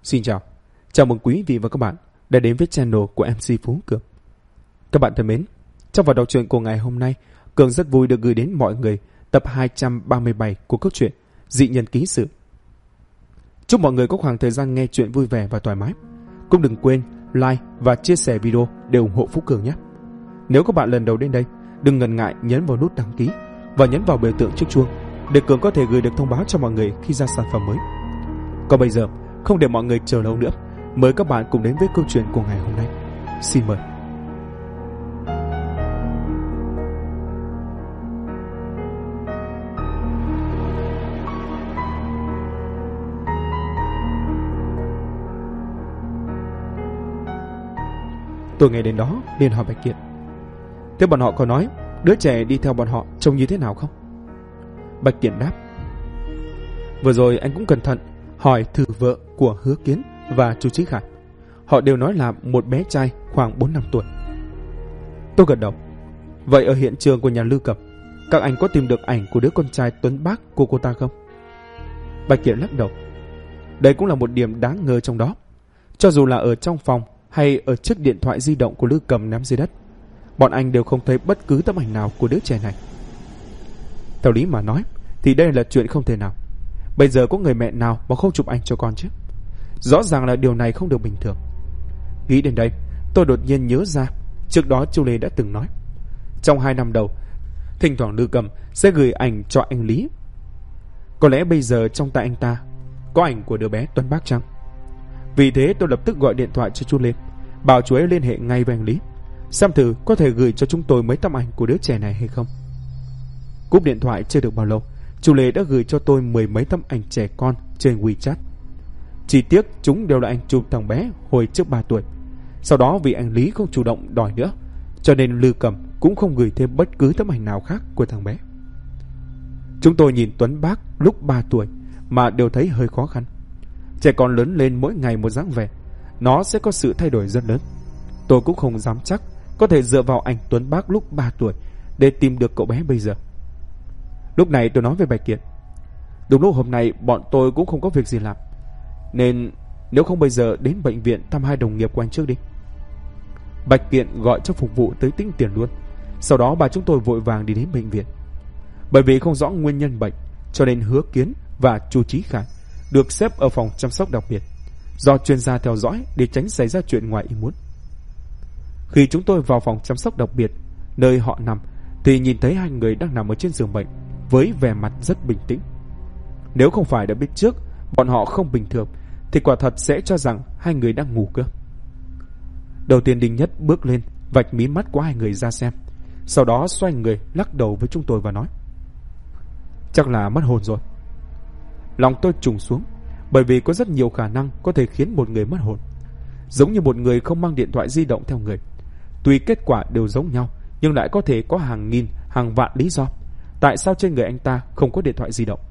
Xin chào mừng quý vị và các bạn đã đến với channel của MC Phú Cường. Các bạn thân mến, trong phần đọc truyện của ngày hôm nay, Cường rất vui được gửi đến mọi người tập 237 của câu chuyện Dị Nhân Ký Sự. Chúc mọi người có khoảng thời gian nghe chuyện vui vẻ và thoải mái. Cũng đừng quên like và chia sẻ video để ủng hộ Phú Cường nhé. Nếu các bạn lần đầu đến đây, đừng ngần ngại nhấn vào nút đăng ký và nhấn vào biểu tượng chiếc chuông để Cường có thể gửi được thông báo cho mọi người khi ra sản phẩm mới. Còn bây giờ, không để mọi người chờ lâu nữa, mời các bạn cùng đến với câu chuyện của ngày hôm nay. Xin mời. Tôi nghe đến đó liền hỏi Bạch Kiện: thế bọn họ có nói đứa trẻ đi theo bọn họ trông như thế nào không? Bạch Kiện đáp: vừa rồi anh cũng cẩn thận hỏi thử vợ của Hứa Kiến và Chu Chí Khải. Họ đều nói là một bé trai khoảng 4 năm tuổi. Tôi gật đầu. Vậy ở hiện trường của nhà Lư Cẩm, các anh có tìm được ảnh của đứa con trai Tuấn Bác của cô ta không? Bạch Kiện lắc đầu. Đây cũng là một điểm đáng ngờ trong đó. Cho dù là ở trong phòng hay ở chiếc điện thoại di động của Lư Cẩm ném dưới đất, bọn anh đều không thấy bất cứ tấm ảnh nào của đứa trẻ này. Theo lý mà nói thì đây là chuyện không thể nào. Bây giờ có người mẹ nào mà không chụp ảnh cho con chứ? Rõ ràng là điều này không được bình thường. Nghĩ đến đây, tôi đột nhiên nhớ ra trước đó Chu Lê đã từng nói trong 2 năm đầu, thỉnh thoảng Lư Cẩm sẽ gửi ảnh cho anh Lý. Có lẽ bây giờ trong tay anh ta có ảnh của đứa bé Tuấn Bác chăng? Vì thế tôi lập tức gọi điện thoại cho Chu Lê, bảo chú ấy liên hệ ngay với anh Lý, xem thử có thể gửi cho chúng tôi mấy tấm ảnh của đứa trẻ này hay không. Cúp điện thoại chưa được bao lâu, Chu Lê đã gửi cho tôi 10 mấy tấm ảnh trẻ con trên WeChat. Chi tiết chúng đều là anh chụp thằng bé hồi trước 3 tuổi. Sau đó vì anh Lý không chủ động đòi nữa, cho nên Lư Cẩm cũng không gửi thêm bất cứ tấm ảnh nào khác của thằng bé. Chúng tôi nhìn Tuấn Bác lúc 3 tuổi mà đều thấy hơi khó khăn. Trẻ con lớn lên mỗi ngày một dáng vẻ, nó sẽ có sự thay đổi rất lớn. Tôi cũng không dám chắc có thể dựa vào ảnh Tuấn Bác lúc 3 tuổi để tìm được cậu bé bây giờ. Lúc này tôi nói với Bạch Kiện: đúng lúc hôm nay bọn tôi cũng không có việc gì làm, nên nếu không bây giờ đến bệnh viện thăm 2 đồng nghiệp của anh trước đi. Bạch Kiện gọi cho phục vụ tới tính tiền luôn. Sau đó ba chúng tôi vội vàng đi đến bệnh viện. Bởi vì không rõ nguyên nhân bệnh, cho nên Hứa Kiến và Chu Chí Khải được xếp ở phòng chăm sóc đặc biệt, do chuyên gia theo dõi để tránh xảy ra chuyện ngoài ý muốn. Khi chúng tôi vào phòng chăm sóc đặc biệt nơi họ nằm, thì nhìn thấy 2 người đang nằm ở trên giường bệnh với vẻ mặt rất bình tĩnh. Nếu không phải đã biết trước bọn họ không bình thường thì quả thật sẽ cho rằng 2 người đang ngủ cơ. Đầu tiên Đinh Nhất bước lên vạch mí mắt của 2 người ra xem, sau đó xoay người lắc đầu với chúng tôi và nói: chắc là mất hồn rồi. Lòng tôi trùng xuống, bởi vì có rất nhiều khả năng có thể khiến một người mất hồn. Giống như một người không mang điện thoại di động theo người. Tuy kết quả đều giống nhau, nhưng lại có thể có hàng nghìn, hàng vạn lý do tại sao trên người anh ta không có điện thoại di động.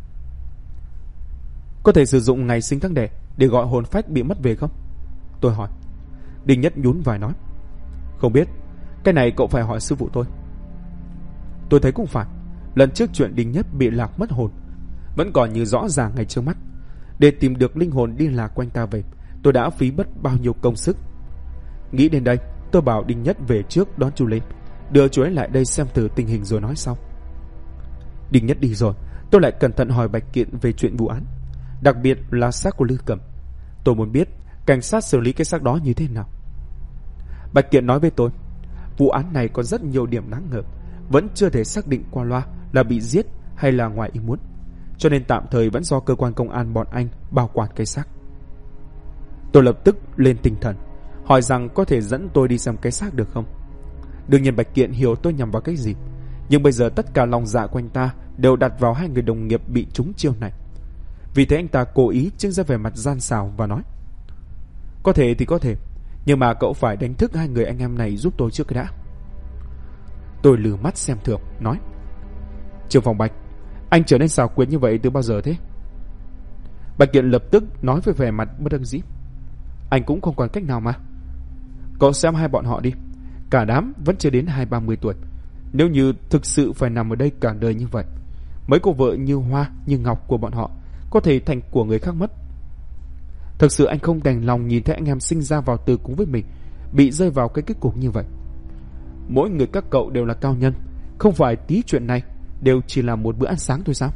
Có thể sử dụng ngày sinh tháng đẻ để gọi hồn phách bị mất về không? Tôi hỏi. Đinh Nhất nhún vai nói: không biết, cái này cậu phải hỏi sư phụ tôi. Tôi thấy cũng phải. Lần trước chuyện Đinh Nhất bị lạc mất hồn vẫn còn như rõ ràng ngay trước mắt. Để tìm được linh hồn đi lạc của anh ta về, tôi đã phí mất bao nhiêu công sức. Nghĩ đến đây, tôi bảo Đinh Nhất về trước đón chú lên, đưa chú ấy lại đây xem thử tình hình rồi nói sau. Đinh Nhất đi rồi, tôi lại cẩn thận hỏi Bạch Kiện về chuyện vụ án, đặc biệt là xác của Lư Cẩm. Tôi muốn biết cảnh sát xử lý cái xác đó như thế nào. Bạch Kiện nói với tôi, vụ án này có rất nhiều điểm đáng ngờ, vẫn chưa thể xác định qua loa là bị giết hay là ngoài ý muốn, cho nên tạm thời vẫn do cơ quan công an bọn anh bảo quản cái xác. Tôi lập tức lên tinh thần, hỏi rằng có thể dẫn tôi đi xem cái xác được không. Đương nhiên Bạch Kiện hiểu tôi nhằm vào cái gì, nhưng bây giờ tất cả lòng dạ của anh ta đều đặt vào 2 người đồng nghiệp bị trúng chiêu này. Vì thế anh ta cố ý trưng ra vẻ mặt gian xảo và nói: có thể thì có thể, nhưng mà cậu phải đánh thức 2 người anh em này giúp tôi trước cái đã. Tôi lừ mắt xem thường, nói: Trưởng phòng Bạch, anh trở nên xảo quyệt như vậy từ bao giờ thế? Bạch Kiện lập tức nói với vẻ mặt bất đắc dĩ: anh cũng không còn cách nào mà. Cậu xem 2 bọn họ đi, cả đám vẫn chưa đến 20-30 tuổi. Nếu như thực sự phải nằm ở đây cả đời như vậy, mấy cô vợ như Hoa, như Ngọc của bọn họ có thể thành của người khác mất. Thực sự anh không đành lòng nhìn thấy anh em sinh ra vào từ cùng với mình bị rơi vào cái kết cục như vậy. Mỗi người các cậu đều là cao nhân, không phải tí chuyện này đều chỉ là một bữa ăn sáng thôi sao?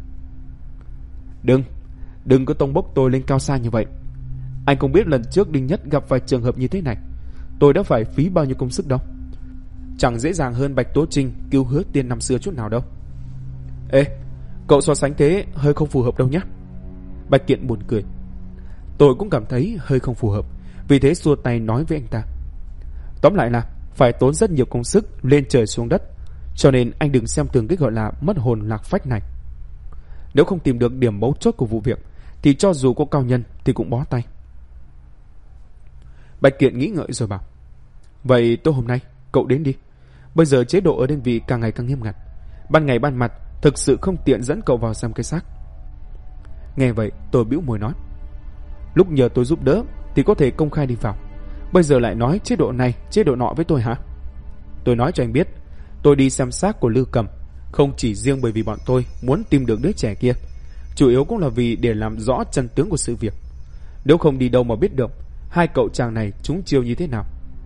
Đừng có tông bốc tôi lên cao xa như vậy. Anh không biết lần trước Đinh Nhất gặp phải trường hợp như thế này, tôi đã phải phí bao nhiêu công sức đâu. Chẳng dễ dàng hơn Bạch Tố Trinh cứu Hứa Tiên năm xưa chút nào đâu. Ê, cậu so sánh thế hơi không phù hợp đâu nhé. Bạch Kiện buồn cười. Tôi cũng cảm thấy hơi không phù hợp, vì thế xua tay nói với anh ta. Tóm lại là phải tốn rất nhiều công sức lên trời xuống đất, cho nên anh đừng xem thường cái gọi là mất hồn lạc phách này. Nếu không tìm được điểm mấu chốt của vụ việc thì cho dù có cao nhân thì cũng bó tay. Bạch Kiện nghĩ ngợi rồi bảo, vậy tối hôm nay cậu đến đi. Bây giờ chế độ ở đơn vị càng ngày càng nghiêm ngặt, ban ngày ban mặt thực sự không tiện dẫn cậu vào xem cái xác. Nghe vậy tôi bĩu môi nói, lúc nhờ tôi giúp đỡ thì có thể công khai đi vào, bây giờ lại nói chế độ này chế độ nọ với tôi hả? Tôi nói cho anh biết, tôi đi xem xác của Lư Cầm không chỉ riêng bởi vì bọn tôi muốn tìm được đứa trẻ kia, chủ yếu cũng là vì để làm rõ chân tướng của sự việc. Nếu không đi đâu mà biết được hai cậu chàng này trúng chiêu như thế nào.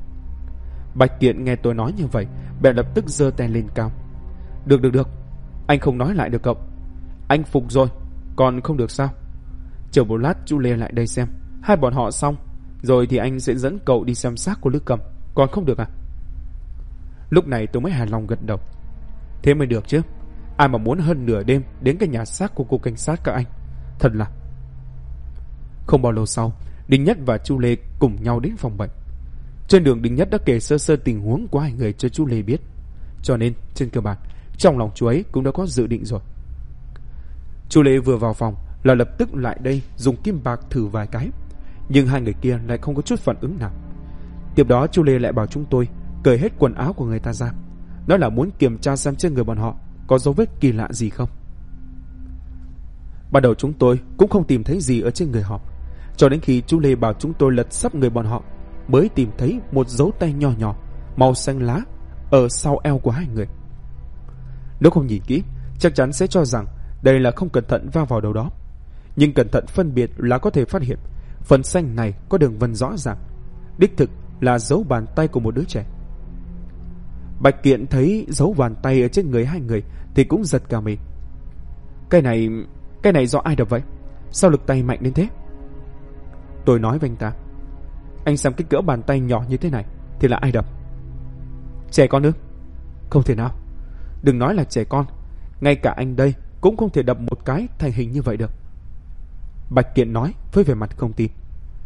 Bạch Kiện nghe tôi nói như vậy bèn lập tức giơ tay lên cao. Được, anh không nói lại được cậu. Anh phục rồi, còn không được sao? Chờ một lát chú Lê lại đây xem, hai bọn họ xong rồi thì anh sẽ dẫn cậu đi xem xác của Lư Cầm, còn không được à? Lúc này tôi mới hài lòng gật đầu. Thế mới được chứ, ai mà muốn hơn nửa đêm đến cái nhà xác của cục cảnh sát các anh. Thật là. Không bao lâu sau, Đinh Nhất và chú Lê cùng nhau đến phòng bệnh. Trên đường Đinh Nhất đã kể sơ sơ tình huống của hai người cho chú Lê biết, cho nên trên cơ bản trong lòng chú ấy cũng đã có dự định rồi. Chú Lê vừa vào phòng là lập tức lại đây dùng kim bạc thử vài cái, nhưng hai người kia lại không có chút phản ứng nào. Tiếp đó chú Lê lại bảo chúng tôi cởi hết quần áo của người ta ra, nói là muốn kiểm tra xem trên người bọn họ có dấu vết kỳ lạ gì không. Ban đầu chúng tôi cũng không tìm thấy gì ở trên người họ, cho đến khi chú Lê bảo chúng tôi lật sấp người bọn họ mới tìm thấy một dấu tay nhỏ nhỏ màu xanh lá ở sau eo của hai người. Nếu không nhìn kỹ chắc chắn sẽ cho rằng đây là không cẩn thận va vào đâu đó, nhưng cẩn thận phân biệt là có thể phát hiện phần xanh này có đường vân rõ ràng, đích thực là dấu bàn tay của một đứa trẻ. Bạch Kiện thấy dấu bàn tay ở trên người hai người thì cũng giật cả mình. Cái này do ai đập vậy? Sao lực tay mạnh đến thế? Tôi nói với anh ta, anh xem cái cỡ bàn tay nhỏ như thế này thì là ai đập? Trẻ con ư? Không thể nào. Đừng nói là trẻ con, ngay cả anh đây cũng không thể đập một cái thành hình như vậy được. Bạch Kiện nói với vẻ mặt không tin.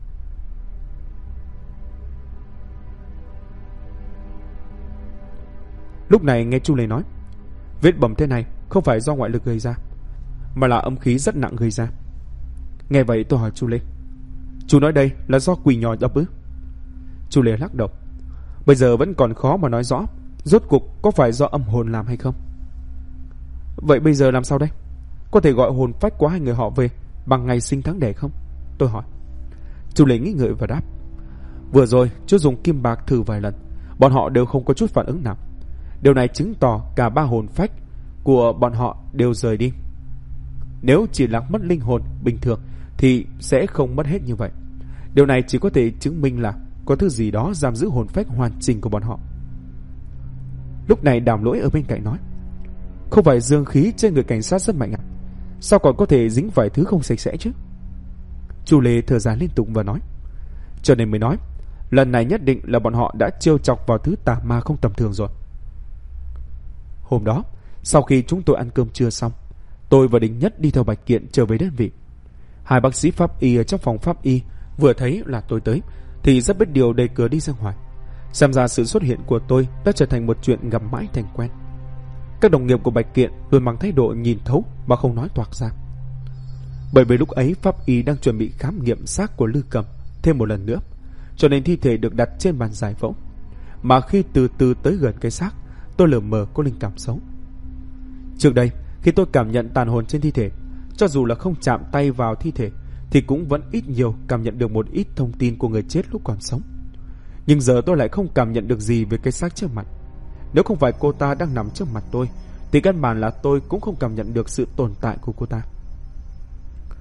Lúc này nghe chú Lê nói, vết bầm thế này không phải do ngoại lực gây ra, mà là âm khí rất nặng gây ra. Nghe vậy tôi hỏi chú Lê, chú nói đây là do quỷ nhỏ đập ư? Chú Lê lắc đầu, bây giờ vẫn còn khó mà nói rõ rốt cuộc có phải do âm hồn làm hay không. Vậy bây giờ làm sao đây? Có thể gọi hồn phách của hai người họ về bằng ngày sinh tháng đẻ không? Tôi hỏi. Chú Lê nghĩ ngợi và đáp, vừa rồi chú dùng kim bạc thử vài lần, bọn họ đều không có chút phản ứng nào. Điều này chứng tỏ cả ba hồn phách của bọn họ đều rời đi. Nếu chỉ là mất linh hồn bình thường thì sẽ không mất hết như vậy. Điều này chỉ có thể chứng minh là có thứ gì đó giam giữ hồn phách hoàn chỉnh của bọn họ. Lúc này Đàm Lỗi ở bên cạnh nói, không phải dương khí trên người cảnh sát rất mạnh à? Sao còn có thể dính vài thứ không sạch sẽ chứ? Chú Lê thở dài liên tục và nói, cho nên mới nói lần này nhất định là bọn họ đã trêu chọc vào thứ tà ma không tầm thường rồi. Hôm đó sau khi chúng tôi ăn cơm trưa xong, tôi và Đinh Nhất đi theo Bạch Kiện trở về đơn vị. Hai bác sĩ pháp y ở trong phòng pháp y vừa thấy là tôi tới thì rất biết điều đẩy cửa đi ra ngoài. Xem ra sự xuất hiện của tôi đã trở thành một chuyện gặp mãi thành quen. Các đồng nghiệp của Bạch Kiện luôn mang thái độ nhìn thấu mà không nói toạc ra. Bởi vì lúc ấy pháp y đang chuẩn bị khám nghiệm xác của Lư Cầm thêm một lần nữa, cho nên thi thể được đặt trên bàn giải phẫu. Mà khi từ từ tới gần cái xác, tôi lờ mờ có linh cảm xấu. Trước đây khi tôi cảm nhận tàn hồn trên thi thể, cho dù là không chạm tay vào thi thể thì cũng vẫn ít nhiều cảm nhận được một ít thông tin của người chết lúc còn sống. Nhưng giờ tôi lại không cảm nhận được gì về cái xác trước mặt. Nếu không phải cô ta đang nằm trước mặt tôi thì căn bản là tôi cũng không cảm nhận được sự tồn tại của cô ta.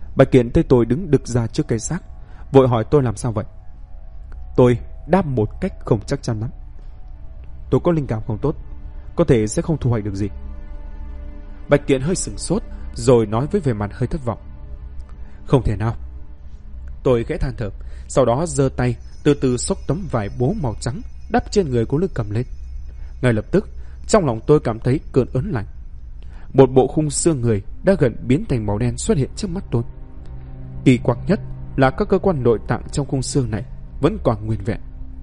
Bạch Kiện thấy tôi đứng đực ra trước cây xác, vội hỏi tôi làm sao vậy. Tôi đáp một cách không chắc chắn lắm. Tôi có linh cảm không tốt, có thể sẽ không thu hoạch được gì. Bạch Kiện hơi sửng sốt, rồi nói với vẻ mặt hơi thất vọng. Không thể nào. Tôi khẽ than thở, sau đó giơ tay từ từ xốc tấm vải bố màu trắng đắp trên người của Lư Cầm lên. Ngay lập tức, trong lòng tôi cảm thấy cơn ớn lạnh. Một bộ khung xương người đã gần biến thành màu đen xuất hiện trước mắt tôi. Kỳ quặc nhất là các cơ quan nội tạng trong khung xương này vẫn còn nguyên vẹn.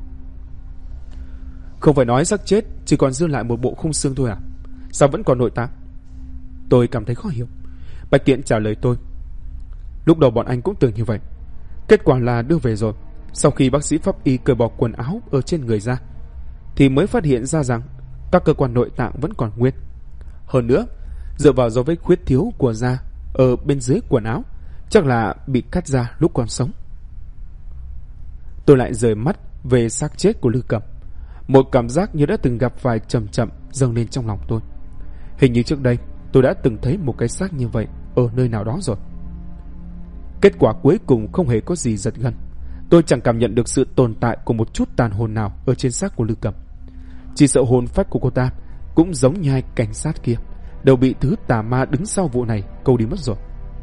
Không phải nói xác chết chỉ còn dư lại một bộ khung xương thôi à? Sao vẫn còn nội tạng? Tôi cảm thấy khó hiểu. Bạch Kiện trả lời tôi. Lúc đầu bọn anh cũng tưởng như vậy. Kết quả là đưa về rồi, sau khi bác sĩ pháp y cởi bỏ quần áo ở trên người ra, thì mới phát hiện ra rằng các cơ quan nội tạng vẫn còn nguyên. Hơn nữa, dựa vào dấu vết khuyết thiếu của da ở bên dưới quần áo, chắc là bị cắt ra lúc còn sống. Tôi lại rời mắt về xác chết của Lư Cầm. Một cảm giác như đã từng gặp phải chậm chậm dâng lên trong lòng tôi. Hình như trước đây tôi đã từng thấy một cái xác như vậy ở nơi nào đó rồi. Kết quả cuối cùng không hề có gì giật gân. Tôi chẳng cảm nhận được sự tồn tại của một chút tàn hồn nào ở trên xác của Lư Cầm. Chỉ sợ hồn phách của cô ta cũng giống như hai cảnh sát kia, đều bị thứ tà ma đứng sau vụ này câu đi mất rồi.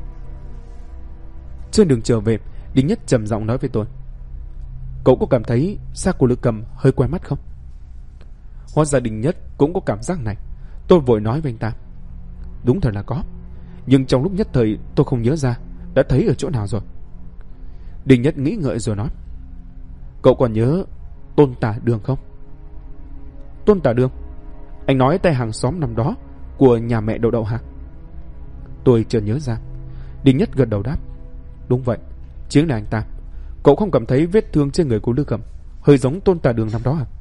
Trên đường trở về, Đinh Nhất trầm giọng nói với tôi. Cậu có cảm thấy xác của Lư Cầm hơi quen mắt không? Hóa ra Đinh Nhất cũng có cảm giác này. Tôi vội nói với anh ta. Đúng thật là có, nhưng trong lúc nhất thời tôi không nhớ ra đã thấy ở chỗ nào rồi. Đinh Nhất nghĩ ngợi rồi nói. Cậu còn nhớ Tôn Tả Đường không? Tôn Tả Đường? Anh nói tay hàng xóm năm đó của nhà mẹ Đậu Đậu hả? Tôi chợt nhớ ra. Đinh Nhất gật đầu đáp. Đúng vậy, chính là anh ta. Cậu không cảm thấy vết thương trên người của Lư Cầm hơi giống Tôn Tả Đường năm đó à?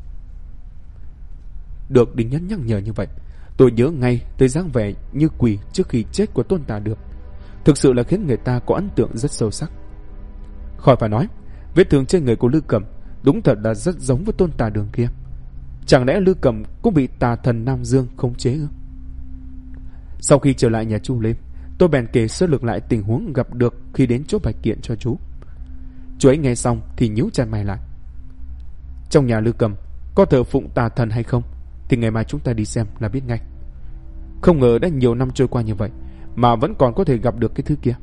Được Đinh Nhất nhắc nhở như vậy, tôi nhớ ngay tới dáng vẻ như quỷ trước khi chết của Tôn Tả Đường. Thực sự là khiến người ta có ấn tượng rất sâu sắc. Khỏi phải nói, vết thương trên người của Lư Cầm đúng thật là rất giống với Tôn Tả Đường kia. Chẳng lẽ Lư Cầm cũng bị tà thần Nam Dương khống chế ư? Sau khi trở lại nhà Chu Lê, tôi bèn kể sơ lược lại tình huống gặp được khi đến chỗ Bạch Kiện cho chú. Chú ấy nghe xong thì nhíu chặt mày lại. Trong nhà Lư Cầm có thờ phụng tà thần hay không thì ngày mai chúng ta đi xem là biết ngay. Không ngờ đã nhiều năm trôi qua như vậy mà vẫn còn có thể gặp được cái thứ kia.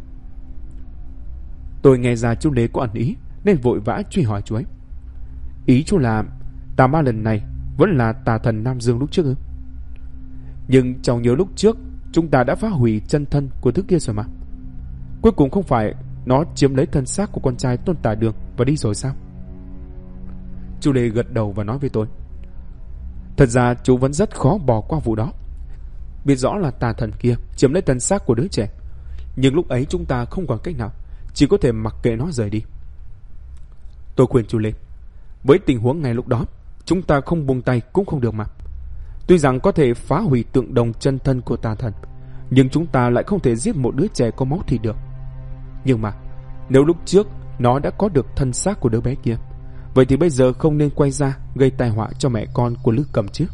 Tôi nghe ra chú Lê có ẩn ý nên vội vã truy hỏi chú ấy. Ý chú là tà ma lần này vẫn là tà thần Nam Dương lúc trước ư? Nhưng trong nhớ lúc trước chúng ta đã phá hủy chân thân của thứ kia rồi mà. Cuối cùng không phải nó chiếm lấy thân xác của con trai Tôn Tả Đường và đi rồi sao? Chú Lê gật đầu và nói với tôi. Thật ra chú vẫn rất khó bỏ qua vụ đó. Biết rõ là tà thần kia chiếm lấy thân xác của đứa trẻ, nhưng lúc ấy chúng ta không còn cách nào, chỉ có thể mặc kệ nó rời đi. Tôi khuyên chú Lê, với tình huống ngay lúc đó, chúng ta không buông tay cũng không được mà. Tuy rằng có thể phá hủy tượng đồng chân thân của tà thần, nhưng chúng ta lại không thể giết một đứa trẻ có máu thịt được. Nhưng mà nếu lúc trước nó đã có được thân xác của đứa bé kia, vậy thì bây giờ không nên quay ra gây tai họa cho mẹ con của Lư Cầm chứ.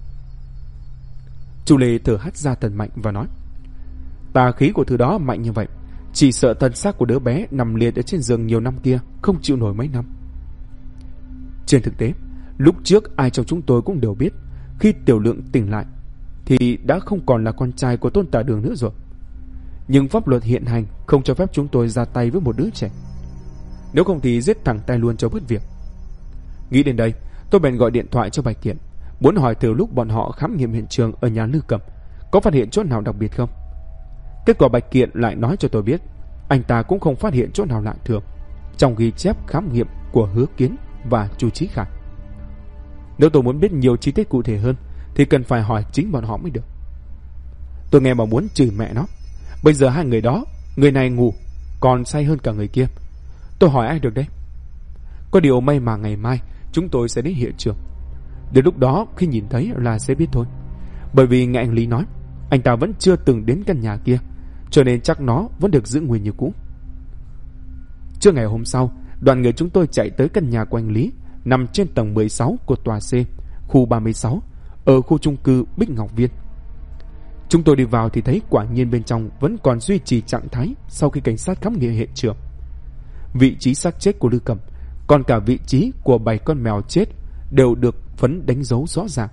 Chu Lê thở hắt ra thật mạnh và nói. Tà khí của thứ đó mạnh như vậy, chỉ sợ thân xác của đứa bé nằm liệt ở trên giường nhiều năm kia không chịu nổi mấy năm. Trên thực tế, lúc trước ai trong chúng tôi cũng đều biết, khi Tiểu Lượng tỉnh lại thì đã không còn là con trai của Tôn Tả Đường nữa rồi. Nhưng pháp luật hiện hành không cho phép chúng tôi ra tay với một đứa trẻ. Nếu không thì giết thẳng tay luôn cho bớt việc. Nghĩ đến đây, tôi bèn gọi điện thoại cho Bạch Kiện, muốn hỏi từ lúc bọn họ khám nghiệm hiện trường ở nhà Lư Cầm có phát hiện chỗ nào đặc biệt không. Kết quả Bạch Kiện lại nói cho tôi biết anh ta cũng không phát hiện chỗ nào lạ thường trong ghi chép khám nghiệm của Hứa Kiến và Chu Chí Khải. Nếu tôi muốn biết nhiều chi tiết cụ thể hơn thì cần phải hỏi chính bọn họ mới được. Tôi nghe mà muốn chửi mẹ nó. Bây giờ hai người đó, người này ngủ còn say hơn cả người kia. Tôi hỏi ai được đấy? Có điều may mà ngày mai chúng tôi sẽ đến hiện trường. Đến lúc đó khi nhìn thấy là sẽ biết thôi. Bởi vì nghe anh Lý nói anh ta vẫn chưa từng đến căn nhà kia, cho nên chắc nó vẫn được giữ nguyên như cũ. Trưa ngày hôm sau, đoàn người chúng tôi chạy tới căn nhà của anh Lý, nằm trên tầng 16 của tòa C, khu 36, ở khu chung cư Bích Ngọc Viên. Chúng tôi đi vào thì thấy quả nhiên bên trong vẫn còn duy trì trạng thái sau khi cảnh sát khám nghiệm hiện trường. Vị trí xác chết của Lư Cầm, còn cả vị trí của 7 con mèo chết đều được phấn đánh dấu rõ ràng.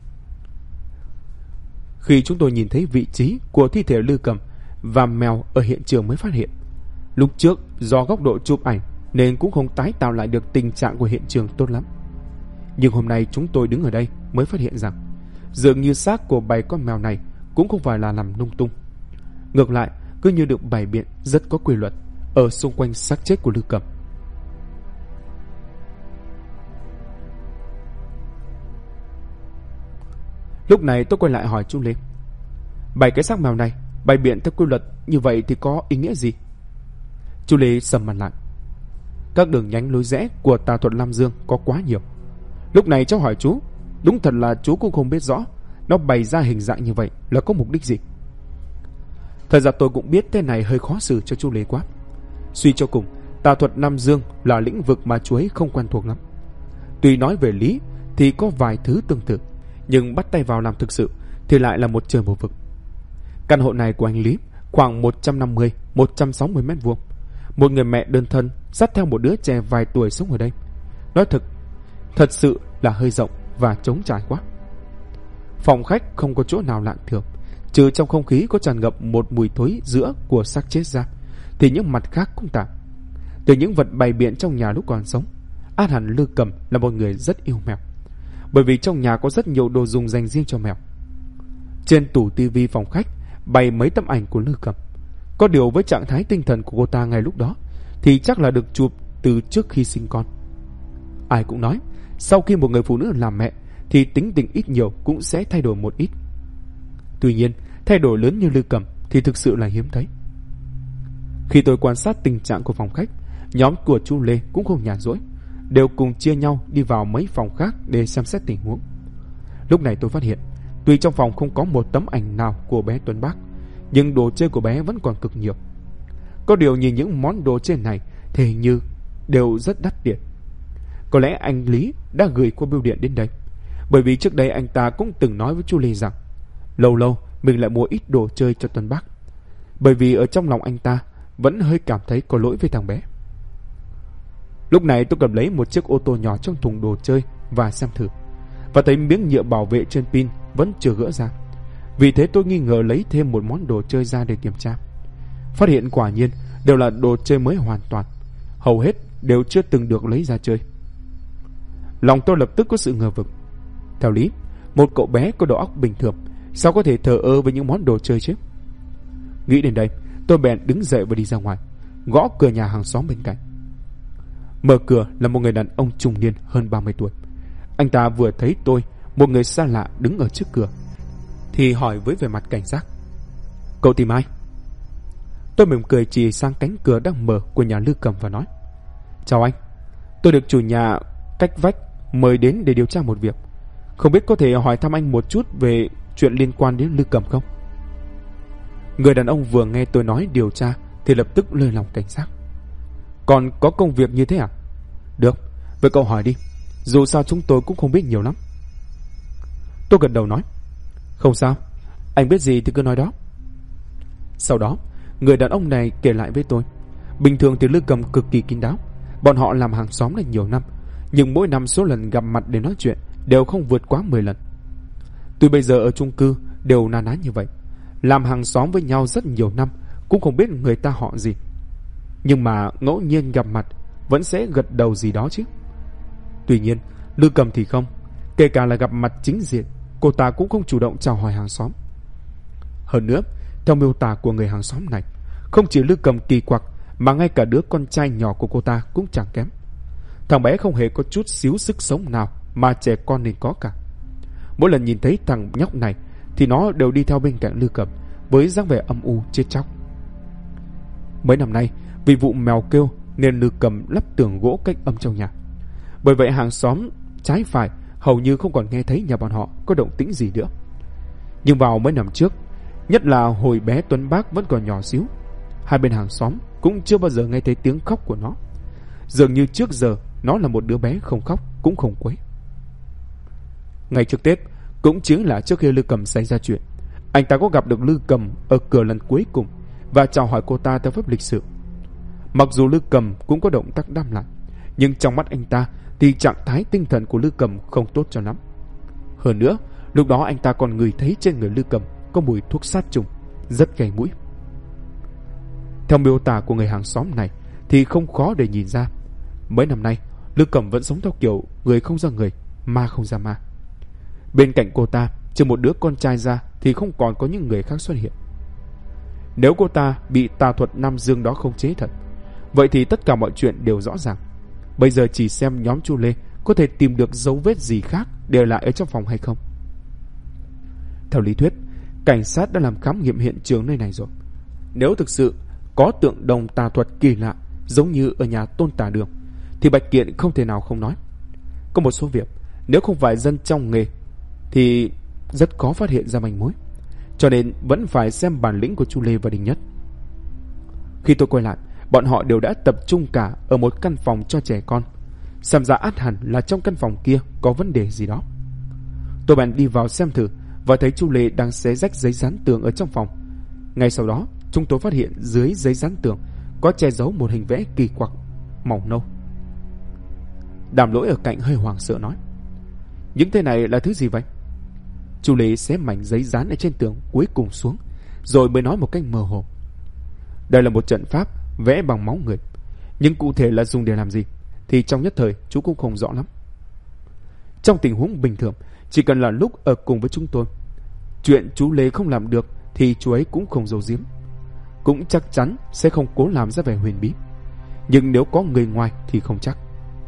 Khi chúng tôi nhìn thấy vị trí của thi thể Lư Cầm và mèo ở hiện trường mới phát hiện, lúc trước do góc độ chụp ảnh nên cũng không tái tạo lại được tình trạng của hiện trường tốt lắm. Nhưng hôm nay chúng tôi đứng ở đây mới phát hiện rằng dường như xác của 7 con mèo này cũng không phải là nằm lung tung. Ngược lại, cứ như được bày biện rất có quy luật ở xung quanh xác chết của Lư Cầm. Lúc này tôi quay lại hỏi chú Lê, 7 cái xác mèo này bày biện theo quy luật như vậy thì có ý nghĩa gì? Chú Lê sầm mặt lại. Các đường nhánh lối rẽ của tà thuật Lam Dương có quá nhiều. Lúc này cháu hỏi chú, đúng thật là chú cũng không biết rõ nó bày ra hình dạng như vậy là có mục đích gì. Thật ra tôi cũng biết thế này hơi khó xử cho chú Lê quá. Suy cho cùng, tà thuật Lam Dương là lĩnh vực mà chú ấy không quen thuộc lắm. Tuy nói về lý thì có vài thứ tương tự, nhưng bắt tay vào làm thực sự thì lại là một trời một vực. Căn hộ này của anh Lý khoảng 150-160 mét vuông. Một người mẹ đơn thân dắt theo một đứa trẻ vài tuổi sống ở đây. Nói thật sự là hơi rộng và trống trải quá. Phòng khách không có chỗ nào lạ thường, trừ trong không khí có tràn ngập một mùi thối rữa của xác chết ra, thì những mặt khác cũng tạm. Từ những vật bày biện trong nhà lúc còn sống, ắt hẳn Lư Cầm là một người rất yêu mèo, bởi vì trong nhà có rất nhiều đồ dùng dành riêng cho mèo. Trên tủ tivi phòng khách bày mấy tấm ảnh của Lư Cầm. Có điều với trạng thái tinh thần của cô ta ngay lúc đó thì chắc là được chụp từ trước khi sinh con. Ai cũng nói sau khi một người phụ nữ làm mẹ thì tính tình ít nhiều cũng sẽ thay đổi một ít. Tuy nhiên thay đổi lớn như Lư Cầm thì thực sự là hiếm thấy. Khi tôi quan sát tình trạng của phòng khách, nhóm của chú Lê cũng không nhàn rỗi, đều cùng chia nhau đi vào mấy phòng khác để xem xét tình huống. Lúc này tôi phát hiện, tuy trong phòng không có một tấm ảnh nào của bé Tuấn Bác, nhưng đồ chơi của bé vẫn còn cực nhiều. Có điều nhìn những món đồ chơi này thì hình như đều rất đắt tiền. Có lẽ anh Lý đã gửi qua bưu điện đến đây, bởi vì trước đây anh ta cũng từng nói với chú Lê rằng lâu lâu mình lại mua ít đồ chơi cho Tuấn Bác, bởi vì ở trong lòng anh ta vẫn hơi cảm thấy có lỗi với thằng bé. Lúc này tôi cầm lấy một chiếc ô tô nhỏ trong thùng đồ chơi và xem thử, và thấy miếng nhựa bảo vệ trên pin vẫn chưa gỡ ra. Vì thế tôi nghi ngờ lấy thêm một món đồ chơi ra để kiểm tra. Phát hiện quả nhiên đều là đồ chơi mới hoàn toàn, hầu hết đều chưa từng được lấy ra chơi. Lòng tôi lập tức có sự ngờ vực. Theo lý, một cậu bé có đầu óc bình thường sao có thể thờ ơ với những món đồ chơi chứ? Nghĩ đến đây, tôi bèn đứng dậy và đi ra ngoài, gõ cửa nhà hàng xóm bên cạnh. Mở cửa là một người đàn ông trung niên hơn 30 tuổi. Anh ta vừa thấy tôi, một người xa lạ đứng ở trước cửa, thì hỏi với vẻ mặt cảnh giác: "Cậu tìm ai?" Tôi mỉm cười chỉ sang cánh cửa đang mở của nhà Lư Cầm và nói: "Chào anh, tôi được chủ nhà cách vách mời đến để điều tra một việc. Không biết có thể hỏi thăm anh một chút về chuyện liên quan đến Lư Cầm không?" Người đàn ông vừa nghe tôi nói điều tra thì lập tức lơi lòng cảnh giác: "Còn có công việc như thế à? Được, vậy cậu hỏi đi, dù sao chúng tôi cũng không biết nhiều lắm." Tôi gật đầu nói: "Không sao, anh biết gì thì cứ nói đó." Sau đó, người đàn ông này kể lại với tôi, bình thường thì Lư Cầm cực kỳ kín đáo. Bọn họ làm hàng xóm là nhiều năm, nhưng mỗi năm số lần gặp mặt để nói chuyện đều không vượt quá 10 lần. Tuy bây giờ ở chung cư đều na ná như vậy, làm hàng xóm với nhau rất nhiều năm cũng không biết người ta họ gì, nhưng mà ngẫu nhiên gặp mặt vẫn sẽ gật đầu gì đó chứ. Tuy nhiên Lư Cầm thì không, kể cả là gặp mặt chính diện, cô ta cũng không chủ động chào hỏi hàng xóm. Hơn nữa, theo miêu tả của người hàng xóm này, không chỉ Lư Cầm kỳ quặc mà ngay cả đứa con trai nhỏ của cô ta cũng chẳng kém. Thằng bé không hề có chút xíu sức sống nào mà trẻ con nên có cả. Mỗi lần nhìn thấy thằng nhóc này thì nó đều đi theo bên cạnh Lư Cầm với dáng vẻ âm u chết chóc. Mấy năm nay vì vụ mèo kêu nên Lư Cầm lắp tường gỗ cách âm trong nhà, bởi vậy hàng xóm trái phải hầu như không còn nghe thấy nhà bọn họ có động tĩnh gì nữa. Nhưng vào mấy năm trước, nhất là hồi bé Tuấn Bác vẫn còn nhỏ xíu, hai bên hàng xóm cũng chưa bao giờ nghe thấy tiếng khóc của nó. Dường như trước giờ nó là một đứa bé không khóc cũng không quấy. Ngày trước Tết, cũng chính là trước khi Lư Cầm xảy ra chuyện, Anh ta có gặp được Lư Cầm ở cửa lần cuối cùng và chào hỏi cô ta theo phép lịch sự. Mặc dù Lư Cầm cũng có động tác đáp lại, nhưng trong mắt anh ta thì trạng thái tinh thần của Lư Cầm không tốt cho lắm. Hơn nữa, lúc đó anh ta còn ngửi thấy trên người Lư Cầm có mùi thuốc sát trùng rất gây mũi. Theo miêu tả của người hàng xóm này thì không khó để nhìn ra, mấy năm nay Lư Cầm vẫn sống theo kiểu người không ra người, ma không ra ma. Bên cạnh cô ta, trừ một đứa con trai ra thì không còn có những người khác xuất hiện. Nếu cô ta bị tà thuật Nam Dương đó khống chế thật, vậy thì tất cả mọi chuyện đều rõ ràng. Bây giờ chỉ xem nhóm Chu Lê có thể tìm được dấu vết gì khác để lại ở trong phòng hay không. Theo lý thuyết, cảnh sát đã làm khám nghiệm hiện trường nơi này rồi. Nếu thực sự có tượng đồng tà thuật kỳ lạ giống như ở nhà Tôn Tà Đường thì Bạch Kiện không thể nào không nói. Có một số việc nếu không phải dân trong nghề thì rất khó phát hiện ra manh mối, cho nên vẫn phải xem bản lĩnh của Chu Lê và Đình Nhất. Khi tôi quay lại, bọn họ đều đã tập trung cả ở một căn phòng cho trẻ con. Xem ra ắt hẳn là trong căn phòng kia có vấn đề gì đó. Tôi bèn đi vào xem thử và thấy Chu Lê đang xé rách giấy dán tường ở trong phòng. Ngay sau đó, chúng tôi phát hiện dưới giấy dán tường có che giấu một hình vẽ kỳ quặc màu nâu. Đàm Lỗi ở cạnh hơi hoảng sợ nói: "Những thế này là thứ gì vậy?" Chu Lê xé mảnh giấy dán ở trên tường cuối cùng xuống, rồi mới nói một cách mơ hồ: "Đây là một trận pháp vẽ bằng máu người, nhưng cụ thể là dùng để làm gì thì trong nhất thời chú cũng không rõ lắm. Trong tình huống bình thường, chỉ cần là lúc ở cùng với chúng tôi, chuyện chú Lê không làm được thì chú ấy cũng không giấu giếm, cũng chắc chắn sẽ không cố làm ra vẻ huyền bí. Nhưng nếu có người ngoài thì không chắc."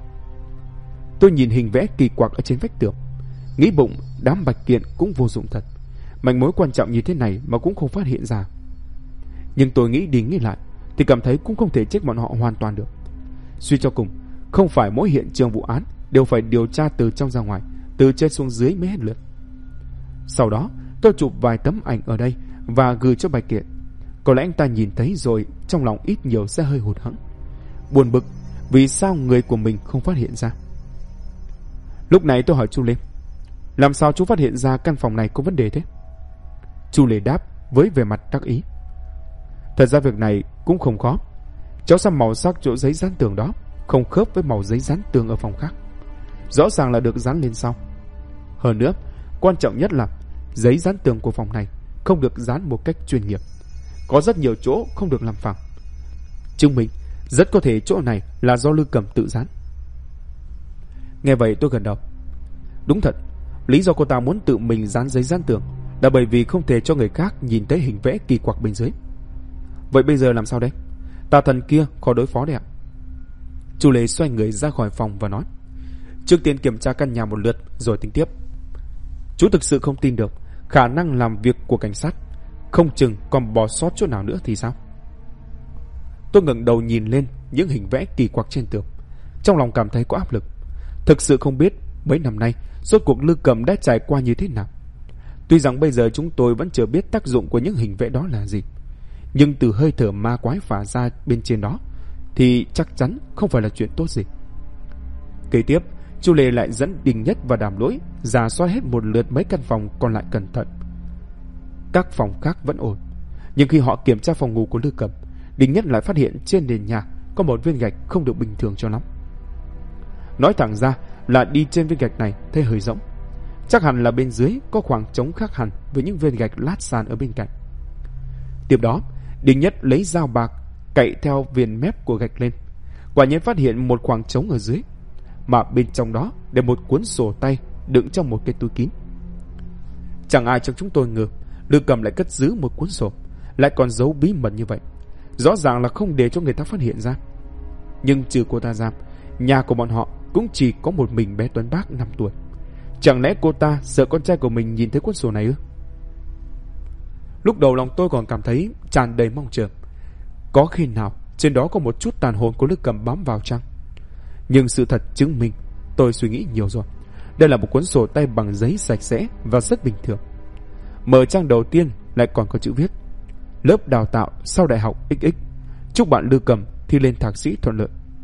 Tôi nhìn hình vẽ kỳ quặc ở trên vách tường, nghĩ bụng đám Bạch Kiện cũng vô dụng thật, manh mối quan trọng như thế này mà cũng không phát hiện ra. Nhưng tôi nghĩ đi nghĩ lại thì cảm thấy cũng không thể trách bọn họ hoàn toàn được. Suy cho cùng, không phải mỗi hiện trường vụ án đều phải điều tra từ trong ra ngoài, từ trên xuống dưới mới hết lượt. Sau đó tôi chụp vài tấm ảnh ở đây và gửi cho Bạch Kiện. Có lẽ anh ta nhìn thấy rồi trong lòng ít nhiều sẽ hơi hụt hẫng, buồn bực vì sao người của mình không phát hiện ra. Lúc này tôi hỏi Chu Lê: "Làm sao chú phát hiện ra căn phòng này có vấn đề thế?" Chu Lê đáp với vẻ mặt đắc ý: "Thật ra việc này cũng không khó. Cháu xem màu sắc chỗ giấy dán tường đó không khớp với màu giấy dán tường ở phòng khác, rõ ràng là được dán lên sau. Hơn nữa, quan trọng nhất là giấy dán tường của phòng này không được dán một cách chuyên nghiệp, có rất nhiều chỗ không được làm phẳng, chứng minh rất có thể chỗ này là do Lư Cầm tự dán." Nghe vậy tôi gật đầu. Đúng thật, lý do cô ta muốn tự mình dán giấy dán tường là bởi vì không thể cho người khác nhìn thấy hình vẽ kỳ quặc bên dưới. Vậy bây giờ làm sao đây? Tà thần kia khó đối phó đấy ạ. Chu Lê xoay người ra khỏi phòng và nói: "Trước tiên kiểm tra căn nhà một lượt rồi tính tiếp. Chú thực sự không tin được khả năng làm việc của cảnh sát, không chừng còn bỏ sót chỗ nào nữa thì sao?" Tôi ngẩng đầu nhìn lên những hình vẽ kỳ quặc trên tường, trong lòng cảm thấy có áp lực. Thực sự không biết mấy năm nay rốt cuộc Lư Cầm đã trải qua như thế nào. Tuy rằng bây giờ chúng tôi vẫn chưa biết tác dụng của những hình vẽ đó là gì, nhưng từ hơi thở ma quái phả ra bên trên đó thì chắc chắn không phải là chuyện tốt gì. Kế tiếp, Chu Lê lại dẫn Đình Nhất và Đàm Lỗi rà soát hết một lượt mấy căn phòng còn lại cẩn thận. Các phòng khác vẫn ổn, nhưng khi họ kiểm tra phòng ngủ của Lư Cầm, Đình Nhất lại phát hiện trên nền nhà có một viên gạch không được bình thường cho lắm. Nói thẳng ra là đi trên viên gạch này thấy hơi rỗng, chắc hẳn là bên dưới có khoảng trống khác hẳn với những viên gạch lát sàn ở bên cạnh. Tiếp đó, Đình Nhất lấy dao bạc cạy theo viền mép của gạch lên, quả nhiên phát hiện một khoảng trống ở dưới, mà bên trong đó để một cuốn sổ tay đựng trong một cái túi kín. Chẳng ai trong chúng tôi ngờ Lư Cầm lại cất giữ một cuốn sổ, lại còn giấu bí mật như vậy, rõ ràng là không để cho người ta phát hiện ra. Nhưng trừ cô ta ra, nhà của bọn họ cũng chỉ có một mình bé Tuấn Bác 5 tuổi. Chẳng lẽ cô ta sợ con trai của mình nhìn thấy cuốn sổ này ư? Lúc đầu lòng tôi còn cảm thấy tràn đầy mong chờ, có khi nào trên đó có một chút tàn hồn của Lư Cầm bám vào chăng? Nhưng sự thật chứng minh tôi suy nghĩ nhiều rồi. Đây là một cuốn sổ tay bằng giấy sạch sẽ và rất bình thường. Mở trang đầu tiên lại còn có chữ viết: "Lớp đào tạo sau đại học XX, chúc bạn Lư Cầm thi lên thạc sĩ thuận lợi."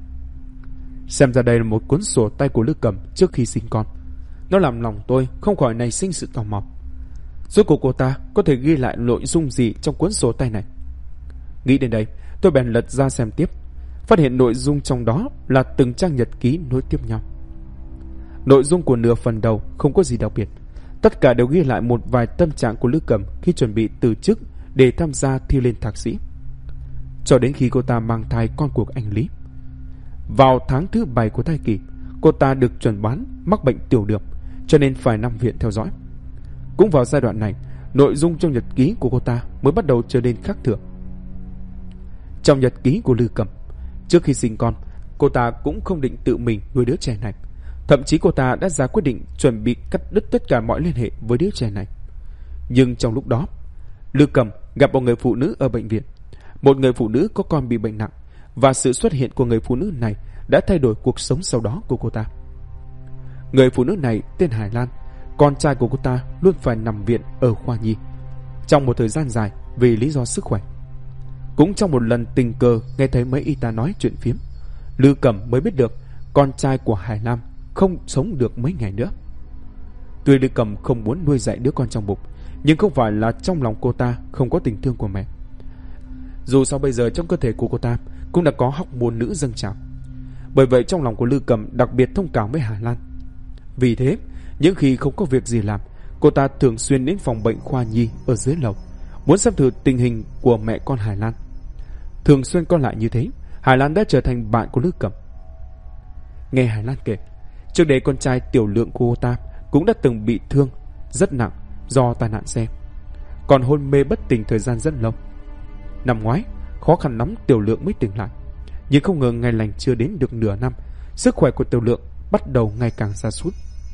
Xem ra đây là một cuốn sổ tay của Lư Cầm trước khi sinh con. Nó làm lòng tôi không khỏi nảy sinh sự tò mò. Rốt cuộc cô ta có thể ghi lại nội dung gì trong cuốn sổ tay này? Nghĩ đến đây, tôi bèn lật ra xem tiếp, phát hiện nội dung trong đó là từng trang nhật ký nối tiếp nhau. Nội dung của nửa phần đầu không có gì đặc biệt, tất cả đều ghi lại một vài tâm trạng của Lư Cầm khi chuẩn bị từ chức để tham gia thi lên thạc sĩ, cho đến khi cô ta mang thai con của anh Lý. Vào tháng thứ 7 của thai kỳ, cô ta được chẩn đoán mắc bệnh tiểu đường, cho nên phải nằm viện theo dõi. Cũng vào giai đoạn này, nội dung trong nhật ký của cô ta mới bắt đầu trở nên khác thường. Trong nhật ký của Lư Cầm, trước khi sinh con, cô ta cũng không định tự mình nuôi đứa trẻ này. Thậm chí cô ta đã ra quyết định chuẩn bị cắt đứt tất cả mọi liên hệ với đứa trẻ này. Nhưng trong lúc đó, Lư Cầm gặp một người phụ nữ ở bệnh viện. Một người phụ nữ có con bị bệnh nặng, và sự xuất hiện của người phụ nữ này đã thay đổi cuộc sống sau đó của cô ta. Người phụ nữ này tên Hải Lan. Con trai của cô ta luôn phải nằm viện ở khoa nhi trong một thời gian dài vì lý do sức khỏe. Cũng trong một lần tình cờ nghe thấy mấy y tá nói chuyện phiếm, Lư Cầm mới biết được con trai của Hải Lam không sống được mấy ngày nữa. Tuy Lư Cầm không muốn nuôi dạy đứa con trong bụng, nhưng không phải là trong lòng cô ta không có tình thương của mẹ. Dù sao bây giờ trong cơ thể của cô ta cũng đã có hóc môn nữ dâng trào. Bởi vậy trong lòng của Lư Cầm đặc biệt thông cảm với Hải Lan. Vì thế, những khi không có việc gì làm, cô ta thường xuyên đến phòng bệnh khoa nhi ở dưới lầu, muốn xem thử tình hình của mẹ con Hải Lan. Thường xuyên qua lại như thế, Hải Lan đã trở thành bạn của Lư Cầm. Nghe Hải Lan kể, trước đây con trai Tiểu Lượng của cô ta cũng đã từng bị thương rất nặng do tai nạn xe, còn hôn mê bất tỉnh thời gian rất lâu. Năm ngoái, khó khăn lắm Tiểu Lượng mới tỉnh lại, nhưng không ngờ ngày lành chưa đến được nửa năm, sức khỏe của Tiểu Lượng bắt đầu ngày càng sa sút.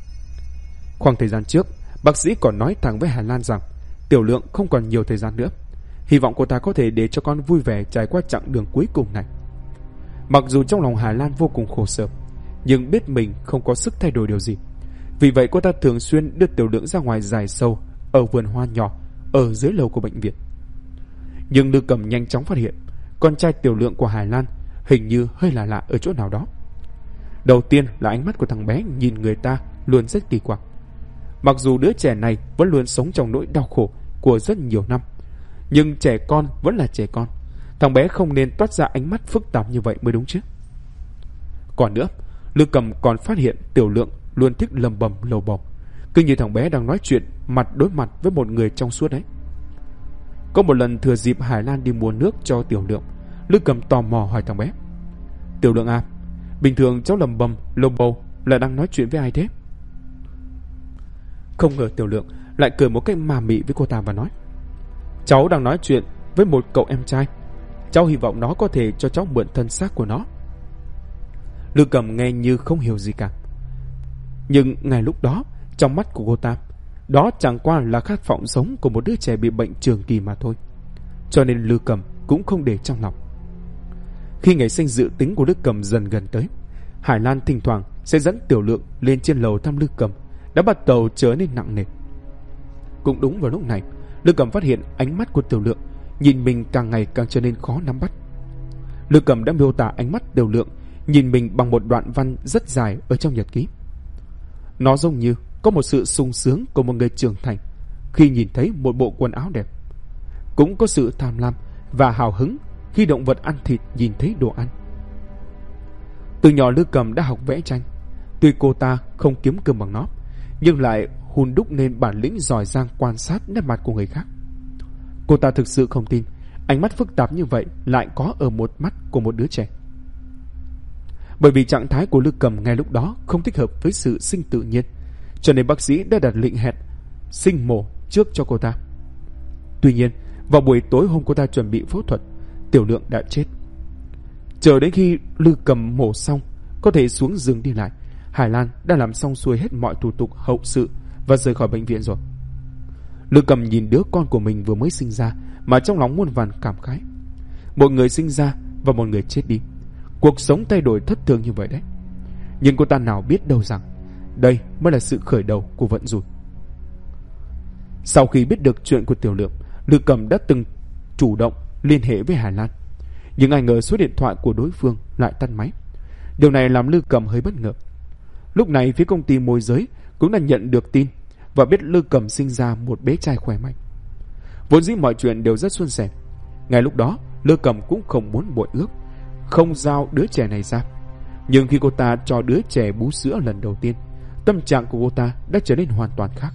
Khoảng thời gian trước, bác sĩ còn nói thẳng với Hải Lan rằng Tiểu Lượng không còn nhiều thời gian nữa, hy vọng cô ta có thể để cho con vui vẻ trải qua chặng đường cuối cùng này. Mặc dù trong lòng Hải Lan vô cùng khổ sở, nhưng biết mình không có sức thay đổi điều gì. Vì vậy cô ta thường xuyên đưa Tiểu Lượng ra ngoài giải sầu ở vườn hoa nhỏ ở dưới lầu của bệnh viện. Nhưng Lư Cầm nhanh chóng phát hiện con trai Tiểu Lượng của Hải Lan hình như hơi lạ lạ ở chỗ nào đó. Đầu tiên là ánh mắt của thằng bé nhìn người ta luôn rất kỳ quặc. Mặc dù đứa trẻ này vẫn luôn sống trong nỗi đau khổ của rất nhiều năm, nhưng trẻ con vẫn là trẻ con. Thằng bé không nên toát ra ánh mắt phức tạp như vậy mới đúng chứ. Còn nữa, Lư Cầm còn phát hiện Tiểu Lượng luôn thích lầm bầm lầu bầu, cứ như thằng bé đang nói chuyện mặt đối mặt với một người trong suốt đấy. Có một lần thừa dịp Hải Lan đi mua nước cho Tiểu Lượng, Lư Cầm tò mò hỏi thằng bé: Tiểu Lượng à, bình thường cháu lầm bầm lầu bầu là đang nói chuyện với ai thế? Không ngờ Tiểu Lượng lại cười một cách ma mị với cô ta và nói: Cháu đang nói chuyện với một cậu em trai. Cháu hy vọng nó có thể cho cháu mượn thân xác của nó. Lư Cầm nghe như không hiểu gì cả. Nhưng ngay lúc đó, trong mắt của cô ta, đó chẳng qua là khát vọng sống của một đứa trẻ bị bệnh trường kỳ mà thôi. Cho nên Lư Cầm cũng không để trong lòng. Khi ngày sinh dự tính của Lư Cầm dần gần tới, Hải Lan thỉnh thoảng sẽ dẫn Tiểu Lượng lên trên lầu thăm Lư Cầm, đã bắt đầu trở nên nặng nề. Cũng đúng vào lúc này, Lư Cầm phát hiện ánh mắt của Tiểu Lượng nhìn mình càng ngày càng trở nên khó nắm bắt. Lư Cầm đã miêu tả ánh mắt Tiểu Lượng nhìn mình bằng một đoạn văn rất dài ở trong nhật ký. Nó giống như có một sự sung sướng của một người trưởng thành khi nhìn thấy một bộ quần áo đẹp, cũng có sự tham lam và hào hứng khi động vật ăn thịt nhìn thấy đồ ăn. Từ nhỏ Lư Cầm đã học vẽ tranh. Tuy cô ta không kiếm cơm bằng nó, nhưng lại hun đúc nên bản lĩnh giỏi giang quan sát nét mặt của người khác. Cô ta thực sự không tin ánh mắt phức tạp như vậy lại có ở một mắt của một đứa trẻ. Bởi vì trạng thái của Lư Cầm ngay lúc đó không thích hợp với sự sinh tự nhiên, cho nên bác sĩ đã đặt lệnh hẹn sinh mổ trước cho cô ta. Tuy nhiên, vào buổi tối hôm cô ta chuẩn bị phẫu thuật, Tiểu Lượng đã chết. Chờ đến khi Lư Cầm mổ xong, có thể xuống giường đi lại, Hải Lan đã làm xong xuôi hết mọi thủ tục hậu sự và rời khỏi bệnh viện rồi. Lư Cầm nhìn đứa con của mình vừa mới sinh ra mà trong lòng muôn vàn cảm khái. Một người sinh ra và một người chết đi, cuộc sống thay đổi thất thường như vậy đấy. Nhưng cô ta nào biết đâu rằng đây mới là sự khởi đầu của vận rủi. Sau khi biết được chuyện của Tiểu Lượng, Lư Cầm đã từng chủ động liên hệ với Hải Lan, nhưng ai ngờ số điện thoại của đối phương lại tắt máy. Điều này làm Lư Cầm hơi bất ngờ. Lúc này phía công ty môi giới cũng đã nhận được tin và biết Lư Cầm sinh ra một bé trai khỏe mạnh. Vốn dĩ mọi chuyện đều rất suôn sẻ. Ngay lúc đó, Lư Cầm cũng không muốn bội ước, không giao đứa trẻ này ra. Nhưng khi cô ta cho đứa trẻ bú sữa lần đầu tiên, tâm trạng của cô ta đã trở nên hoàn toàn khác.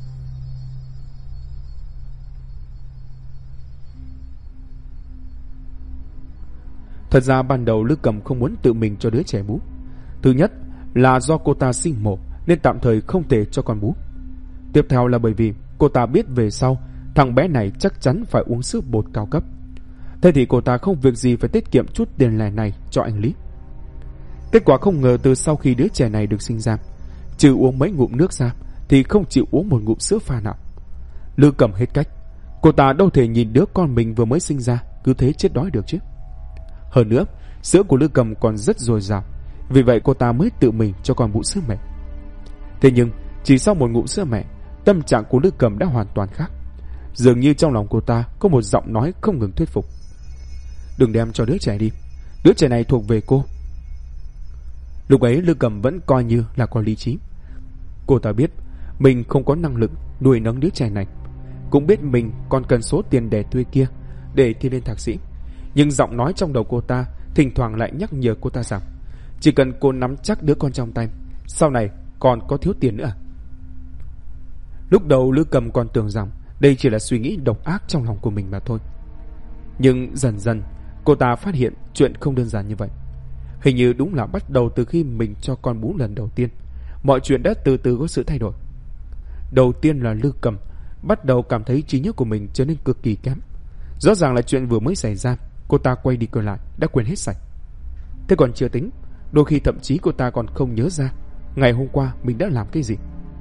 Thật ra ban đầu Lư Cầm không muốn tự mình cho đứa trẻ bú. Thứ nhất là do cô ta sinh mổ nên tạm thời không thể cho con bú. Tiếp theo là bởi vì cô ta biết về sau thằng bé này chắc chắn phải uống sữa bột cao cấp. Thế thì cô ta không việc gì phải tiết kiệm chút tiền lẻ này cho anh Lý. Kết quả không ngờ từ sau khi đứa trẻ này được sinh ra, trừ uống mấy ngụm nước ra thì không chịu uống một ngụm sữa pha nào. Lư Cầm hết cách. Cô ta đâu thể nhìn đứa con mình vừa mới sinh ra cứ thế chết đói được chứ. Hơn nữa, sữa của Lư Cầm còn rất dồi dào, vì vậy cô ta mới tự mình cho con bú sữa mẹ. Thế nhưng chỉ sau một ngụm sữa mẹ, tâm trạng của Lư Cầm đã hoàn toàn khác. Dường như trong lòng cô ta có một giọng nói không ngừng thuyết phục. Đừng đem cho đứa trẻ đi, đứa trẻ này thuộc về cô. Lúc ấy Lư Cầm vẫn coi như là có lý trí. Cô ta biết mình không có năng lực nuôi nấng đứa trẻ này, cũng biết mình còn cần số tiền đẻ thuê kia để thi lên thạc sĩ. Nhưng giọng nói trong đầu cô ta thỉnh thoảng lại nhắc nhở cô ta rằng chỉ cần cô nắm chắc đứa con trong tay, sau này còn có thiếu tiền nữa. Lúc đầu Lư Cầm còn tưởng rằng đây chỉ là suy nghĩ độc ác trong lòng của mình mà thôi. Nhưng dần dần cô ta phát hiện chuyện không đơn giản như vậy. Hình như đúng là bắt đầu từ khi mình cho con bú lần đầu tiên, mọi chuyện đã từ từ có sự thay đổi. Đầu tiên là Lư Cầm bắt đầu cảm thấy trí nhớ của mình trở nên cực kỳ kém. Rõ ràng là chuyện vừa mới xảy ra, cô ta quay đi quay lại đã quên hết sạch. Thế còn chưa tính, đôi khi thậm chí cô ta còn không nhớ ra ngày hôm qua mình đã làm cái gì.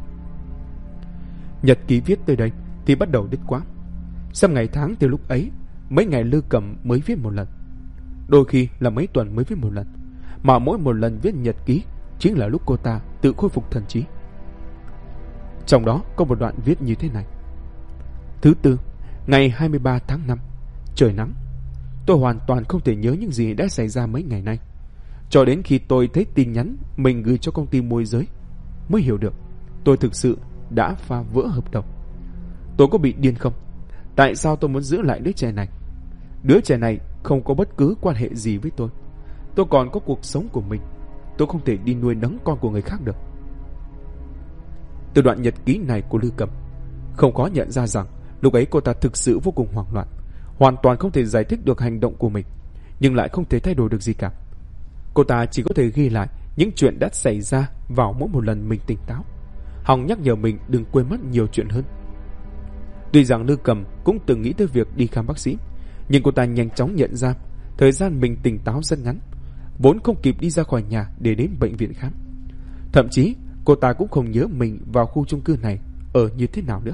Nhật ký viết tới đây thì bắt đầu đứt quãng. Xem ngày tháng từ lúc ấy, mấy ngày Lư Cầm mới viết một lần, đôi khi là mấy tuần mới viết một lần, mà mỗi một lần viết nhật ký chính là lúc cô ta tự khôi phục thần trí. Trong đó có một đoạn viết như thế này: Thứ Tư, ngày 23 tháng 5, trời nắng. Tôi hoàn toàn không thể nhớ những gì đã xảy ra mấy ngày nay, cho đến khi tôi thấy tin nhắn mình gửi cho công ty môi giới mới hiểu được tôi thực sự đã phá vỡ hợp đồng. Tôi có bị điên không? Tại sao tôi muốn giữ lại đứa trẻ này? Đứa trẻ này không có bất cứ quan hệ gì với tôi. Tôi còn có cuộc sống của mình. Tôi không thể đi nuôi nấng con của người khác được. Từ đoạn nhật ký này của Lư Cầm, không khó nhận ra rằng lúc ấy cô ta thực sự vô cùng hoảng loạn, hoàn toàn không thể giải thích được hành động của mình, nhưng lại không thể thay đổi được gì cả. Cô ta chỉ có thể ghi lại những chuyện đã xảy ra vào mỗi một lần mình tỉnh táo, hòng nhắc nhở mình đừng quên mất nhiều chuyện hơn. Tuy rằng Lư Cầm cũng từng nghĩ tới việc đi khám bác sĩ, nhưng cô ta nhanh chóng nhận ra thời gian mình tỉnh táo rất ngắn, vốn không kịp đi ra khỏi nhà để đến bệnh viện khám. Thậm chí cô ta cũng không nhớ mình vào khu chung cư này ở như thế nào nữa.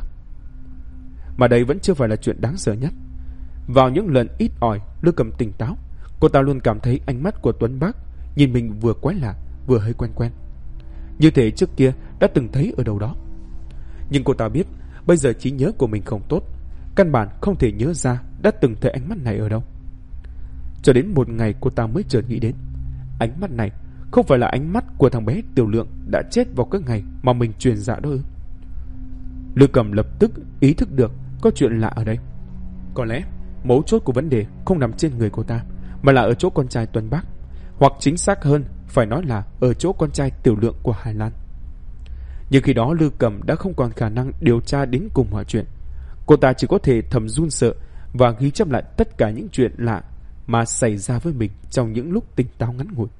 Mà đây vẫn chưa phải là chuyện đáng sợ nhất. Vào những lần ít ỏi Lư Cầm tỉnh táo, cô ta luôn cảm thấy ánh mắt của Tuấn Bác nhìn mình vừa quái lạ vừa hơi quen quen, như thể trước kia đã từng thấy ở đâu đó. Nhưng cô ta biết bây giờ trí nhớ của mình không tốt, căn bản không thể nhớ ra đã từng thấy ánh mắt này ở đâu. Cho đến một ngày cô ta mới chợt nghĩ đến, ánh mắt này không phải là ánh mắt của thằng bé Tiểu Lượng đã chết vào cái ngày mà mình truyền dạ đó ư? Lư Cầm lập tức ý thức được có chuyện lạ ở đây. Có lẽ mấu chốt của vấn đề không nằm trên người cô ta, mà là ở chỗ con trai Tuấn Bác, hoặc chính xác hơn phải nói là ở chỗ con trai Tiểu Lượng của Hải Lan. Nhưng khi đó Lư Cầm đã không còn khả năng điều tra đến cùng mọi chuyện. Cô ta chỉ có thể thầm run sợ và ghi chép lại tất cả những chuyện lạ mà xảy ra với mình trong những lúc tỉnh táo ngắn ngủi.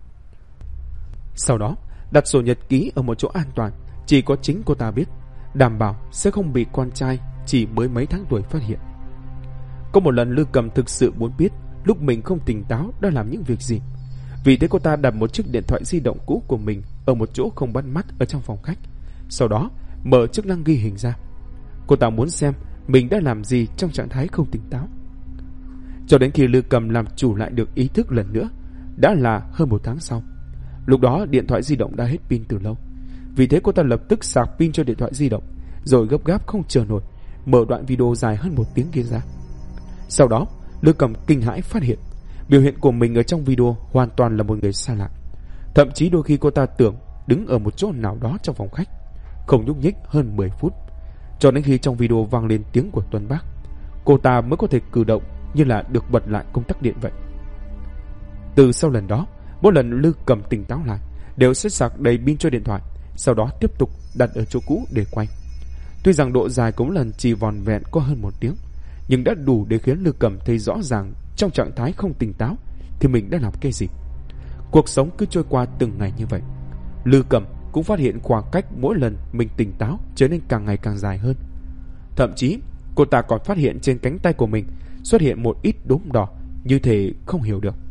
Sau đó đặt sổ nhật ký ở một chỗ an toàn, chỉ có chính cô ta biết, đảm bảo sẽ không bị con trai chỉ mới mấy tháng tuổi phát hiện. Có một lần Lư Cầm thực sự muốn biết lúc mình không tỉnh táo đã làm những việc gì. Vì thế cô ta đặt một chiếc điện thoại di động cũ của mình ở một chỗ không bắt mắt ở trong phòng khách, sau đó mở chức năng ghi hình ra. Cô ta muốn xem mình đã làm gì trong trạng thái không tỉnh táo. Cho đến khi Lư Cầm làm chủ lại được ý thức lần nữa, đã là hơn 1 tháng sau. Lúc đó điện thoại di động đã hết pin từ lâu. Vì thế cô ta lập tức sạc pin cho điện thoại di động, rồi gấp gáp không chờ nổi mở đoạn video dài hơn 1 tiếng kia ra. Sau đó Lư Cầm kinh hãi phát hiện biểu hiện của mình ở trong video hoàn toàn là một người xa lạ. Thậm chí đôi khi cô ta tưởng đứng ở một chỗ nào đó trong phòng khách, không nhúc nhích hơn 10 phút, cho đến khi trong video vang lên tiếng của Tuấn Bác, cô ta mới có thể cử động như là được bật lại công tắc điện vậy. Từ sau lần đó, mỗi lần Lư Cầm tỉnh táo lại đều sẽ sạc đầy pin cho điện thoại, sau đó tiếp tục đặt ở chỗ cũ để quay. Tuy rằng độ dài của mỗi lần chỉ vòn vẹn có hơn 1 tiếng, nhưng đã đủ để khiến Lư Cầm thấy rõ ràng trong trạng thái không tỉnh táo thì mình đã làm cái gì. Cuộc sống cứ trôi qua từng ngày như vậy. Lư Cầm cũng phát hiện khoảng cách mỗi lần mình tỉnh táo trở nên càng ngày càng dài hơn. Thậm chí cô ta còn phát hiện trên cánh tay của mình xuất hiện một ít đốm đỏ, như thể không hiểu được.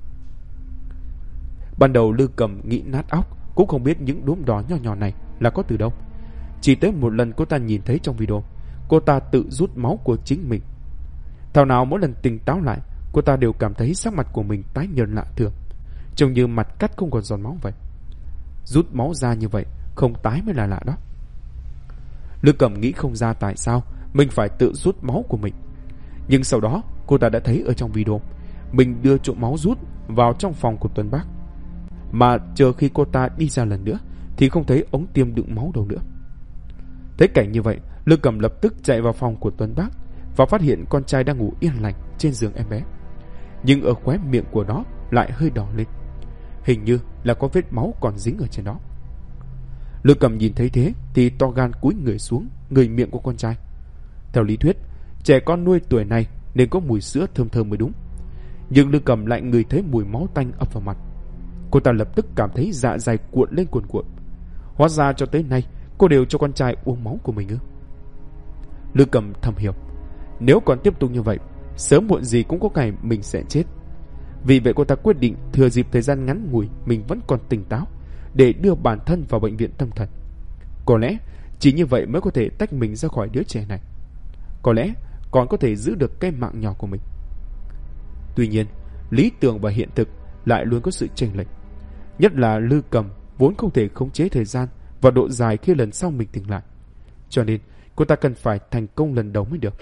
Ban đầu Lư Cầm nghĩ nát óc, cũng không biết những đốm đỏ nhỏ nhỏ này là có từ đâu. Chỉ tới một lần cô ta nhìn thấy trong video, cô ta tự rút máu của chính mình. Thảo nào mỗi lần tỉnh táo lại, cô ta đều cảm thấy sắc mặt của mình tái nhợt lạ thường, trông như mặt cắt không còn giọt máu vậy. Rút máu ra như vậy, không tái mới là lạ đó. Lư Cầm nghĩ không ra tại sao mình phải tự rút máu của mình. Nhưng sau đó cô ta đã thấy ở trong video mình đưa chỗ máu rút vào trong phòng của Tuấn Bác, mà chờ khi cô ta đi ra lần nữa thì không thấy ống tiêm đựng máu đâu nữa. Thấy cảnh như vậy, Lư Cầm lập tức chạy vào phòng của Tuấn Bác và phát hiện con trai đang ngủ yên lành trên giường em bé, nhưng ở khóe miệng của nó lại hơi đỏ lên, hình như là có vết máu còn dính ở trên đó. Lư Cầm nhìn thấy thế thì to gan cúi người xuống ngửi miệng của con trai. Theo lý thuyết, trẻ con nuôi tuổi này nên có mùi sữa thơm thơm mới đúng, nhưng Lư Cầm lại ngửi thấy mùi máu tanh ập vào mặt. Cô ta lập tức cảm thấy dạ dày cuộn lên cuộn cuộn. Hóa ra cho tới nay cô đều cho con trai uống máu của mình ư? Lư Cầm thầm hiểu, nếu còn tiếp tục như vậy, sớm muộn gì cũng có ngày mình sẽ chết. Vì vậy cô ta quyết định thừa dịp thời gian ngắn ngủi mình vẫn còn tỉnh táo để đưa bản thân vào bệnh viện tâm thần. Có lẽ chỉ như vậy mới có thể tách mình ra khỏi đứa trẻ này. Có lẽ còn có thể giữ được cái mạng nhỏ của mình. Tuy nhiên, lý tưởng và hiện thực lại luôn có sự chênh lệch. Nhất là Lư Cầm vốn không thể khống chế thời gian và độ dài khi lần sau mình tỉnh lại. Cho nên cô ta cần phải thành công lần đầu mới được.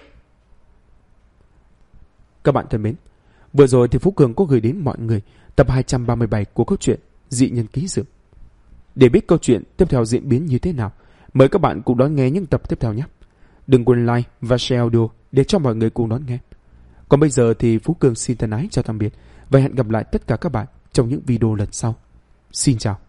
Các bạn thân mến, vừa rồi thì Phú Cường có gửi đến mọi người tập 237 của câu chuyện Dị Nhân Ký Sự. Để biết câu chuyện tiếp theo diễn biến như thế nào, mời các bạn cùng đón nghe những tập tiếp theo nhé. Đừng quên like và share audio để cho mọi người cùng đón nghe. Còn bây giờ thì Phú Cường xin thân ái chào tạm biệt và hẹn gặp lại tất cả các bạn trong những video lần sau. Xin chào.